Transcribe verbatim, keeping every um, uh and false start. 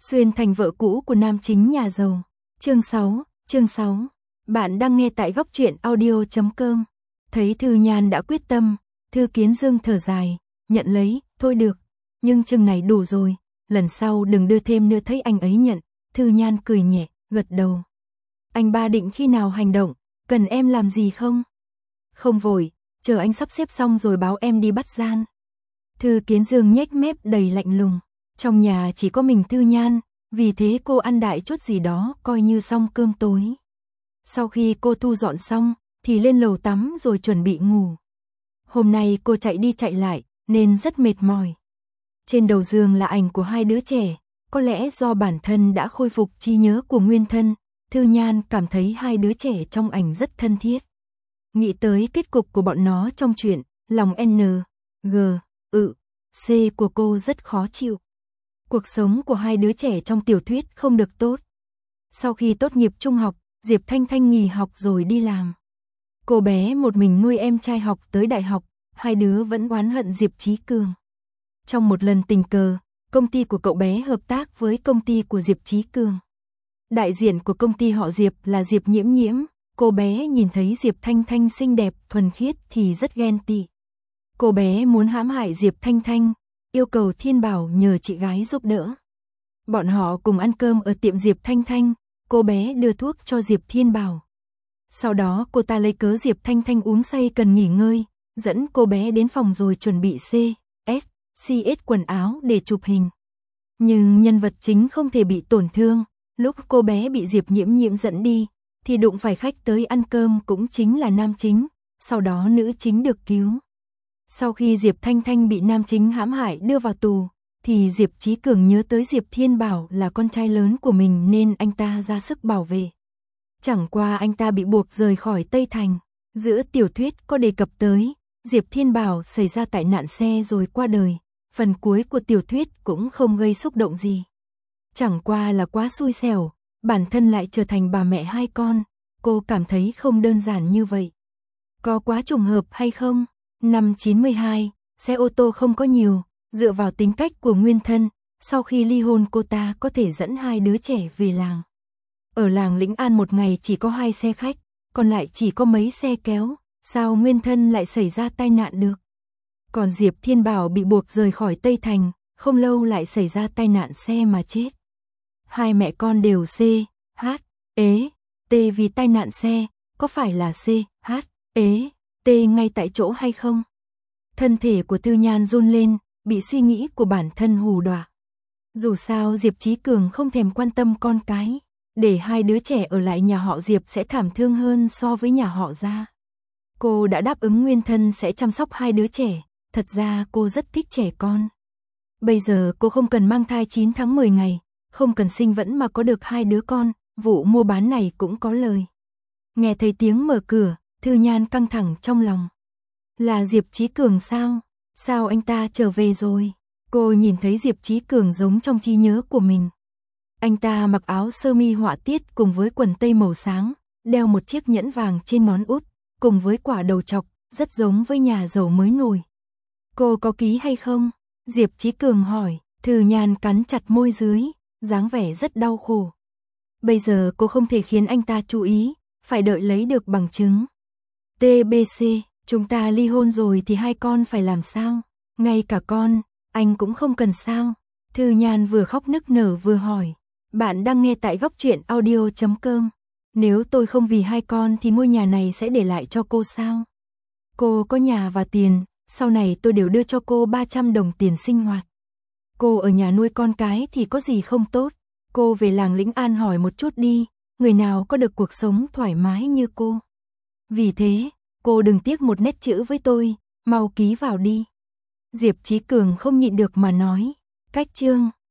Xuyên thành vợ cũ của nam chính nhà giàu. Chương sáu, chương sáu. Bạn đang nghe tại góc truyện audio chấm com. Thấy Thư Nhan đã quyết tâm, Thư Kiến Dương thở dài, nhận lấy, thôi được, nhưng chừng này đủ rồi, lần sau đừng đưa thêm nữa. Thấy anh ấy nhận, Thư Nhan cười nhẹ, gật đầu. Anh ba định khi nào hành động, cần em làm gì không? Không vội, chờ anh sắp xếp xong rồi báo em đi bắt gian. Thư Kiến Dương nhếch mép đầy lạnh lùng. Trong nhà chỉ có mình Thư Nhan, vì thế cô ăn đại chút gì đó coi như xong cơm tối. Sau khi cô thu dọn xong, thì lên lầu tắm rồi chuẩn bị ngủ. Hôm nay cô chạy đi chạy lại, nên rất mệt mỏi. Trên đầu giường là ảnh của hai đứa trẻ, có lẽ do bản thân đã khôi phục trí nhớ của nguyên thân, Thư Nhan cảm thấy hai đứa trẻ trong ảnh rất thân thiết. Nghĩ tới kết cục của bọn nó trong chuyện, lòng N, G, ự, C của cô rất khó chịu. Cuộc sống của hai đứa trẻ trong tiểu thuyết không được tốt. Sau khi tốt nghiệp trung học, Diệp Thanh Thanh nghỉ học rồi đi làm. Cô bé một mình nuôi em trai học tới đại học, hai đứa vẫn oán hận Diệp Chí Cường. Trong một lần tình cờ, công ty của cậu bé hợp tác với công ty của Diệp Chí Cường. Đại diện của công ty họ Diệp là Diệp Nhiễm Nhiễm, cô bé nhìn thấy Diệp Thanh Thanh xinh đẹp, thuần khiết thì rất ghen tị. Cô bé muốn hãm hại Diệp Thanh Thanh, yêu cầu Thiên Bảo nhờ chị gái giúp đỡ. Bọn họ cùng ăn cơm ở tiệm Diệp Thanh Thanh, cô bé đưa thuốc cho Diệp Thiên Bảo. Sau đó cô ta lấy cớ Diệp Thanh Thanh uống say cần nghỉ ngơi, dẫn cô bé đến phòng rồi chuẩn bị C, S, C S quần áo để chụp hình. Nhưng nhân vật chính không thể bị tổn thương, lúc cô bé bị Diệp Nhiễm Nhiễm dẫn đi, thì đụng phải khách tới ăn cơm cũng chính là nam chính, sau đó nữ chính được cứu. Sau khi Diệp Thanh Thanh bị nam chính hãm hại đưa vào tù, thì Diệp Chí Cường nhớ tới Diệp Thiên Bảo là con trai lớn của mình nên anh ta ra sức bảo vệ. Chẳng qua anh ta bị buộc rời khỏi Tây Thành. Giữa tiểu thuyết có đề cập tới, Diệp Thiên Bảo xảy ra tai nạn xe rồi qua đời. Phần cuối của tiểu thuyết cũng không gây xúc động gì. Chẳng qua là quá xui xẻo, bản thân lại trở thành bà mẹ hai con, cô cảm thấy không đơn giản như vậy. Có quá trùng hợp hay không? Năm chín mươi hai, xe ô tô không có nhiều, dựa vào tính cách của nguyên thân, sau khi ly hôn cô ta có thể dẫn hai đứa trẻ về làng. Ở làng Lĩnh An một ngày chỉ có hai xe khách, còn lại chỉ có mấy xe kéo, sao nguyên thân lại xảy ra tai nạn được? Còn Diệp Thiên Bảo bị buộc rời khỏi Tây Thành, không lâu lại xảy ra tai nạn xe mà chết. Hai mẹ con đều C, H, ế, T vì tai nạn xe, có phải là C, H, ế, T ngay tại chỗ hay không? Thân thể của Thư Nhan run lên, bị suy nghĩ của bản thân hù dọa. Dù sao Diệp Chí Cường không thèm quan tâm con cái, để hai đứa trẻ ở lại nhà họ Diệp sẽ thảm thương hơn so với nhà họ Gia. Cô đã đáp ứng nguyên thân sẽ chăm sóc hai đứa trẻ, thật ra cô rất thích trẻ con. Bây giờ cô không cần mang thai chín tháng mười ngày, không cần sinh vẫn mà có được hai đứa con, vụ mua bán này cũng có lời. Nghe thấy tiếng mở cửa, Thư Nhan căng thẳng trong lòng. Là Diệp Chí Cường sao? Sao anh ta trở về rồi? Cô nhìn thấy Diệp Chí Cường giống trong trí nhớ của mình. Anh ta mặc áo sơ mi họa tiết cùng với quần tây màu sáng, đeo một chiếc nhẫn vàng trên ngón út, cùng với quả đầu trọc, rất giống với nhà giàu mới nổi. Cô có ký hay không? Diệp Chí Cường hỏi. Thư Nhan cắn chặt môi dưới, dáng vẻ rất đau khổ. Bây giờ cô không thể khiến anh ta chú ý, phải đợi lấy được bằng chứng. tê bê xê, chúng ta ly hôn rồi thì hai con phải làm sao? Ngay cả con, anh cũng không cần sao? Thư Nhan vừa khóc nức nở vừa hỏi. Bạn đang nghe tại góc truyện audio chấm com. Nếu tôi không vì hai con thì ngôi nhà này sẽ để lại cho cô sao? Cô có nhà và tiền, sau này tôi đều đưa cho cô ba trăm đồng tiền sinh hoạt. Cô ở nhà nuôi con cái thì có gì không tốt? Cô về làng Lĩnh An hỏi một chút đi, người nào có được cuộc sống thoải mái như cô? Vì thế, cô đừng tiếc một nét chữ với tôi, mau ký vào đi. Diệp Chí Cường không nhịn được mà nói. Cách chương